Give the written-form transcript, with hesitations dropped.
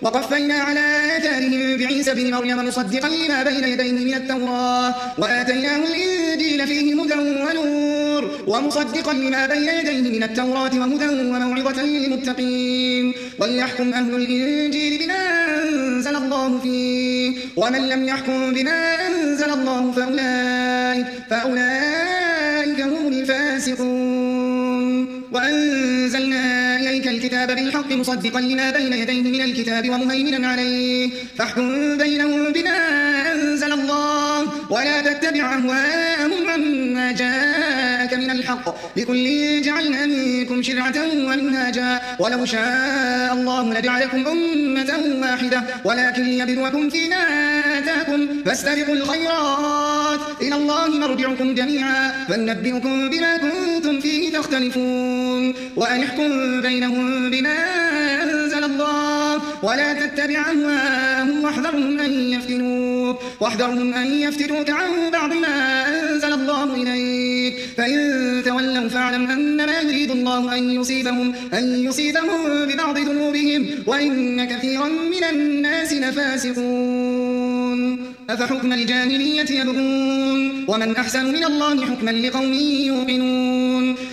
وقفينا على آثارهم بعيسى بن مريم مصدقا لما بين يديه من التوراة وآتيناه الإنجيل فيه هدى ونور ومصدقا لما بين يديه من التوراة وهدى وموعظة للمتقين وليحكم أهل الإنجيل بما أنزل الله فيه ومن لم يحكم بما أنزل الله فأولئك هم الفاسقون وأنزلنا إليك الكتاب بالحق مصدقا لما بين يديه من الكتاب ومهيمنا عليه فاحكم بينهم بما أنزل الله ولا تتبع أهواءهم عما جاءك من الحق لكل جعلنا منكم شرعة ومنهاجا ولو شاء الله لجعلكم أمة واحدة ولكن ليبلوكم فيما آتاكم فاستبقوا الخيرات إلى الله مرجعكم جميعا فننبئكم بما كنتم فيه تختلفون وأن احكم بينهم بما أنزل الله ولا تتبع أهواءهم واحذرهم أن يفتنوك عن بعض ما أنزل الله إليك فإن تولوا فاعلم أنما يريد الله أن يصيبهم ببعض ذنوبهم وإن كثيرا من الناس لفاسقون أفحكم الجاهلية يبغون ومن أحسن من الله حكما لقوم يوقنون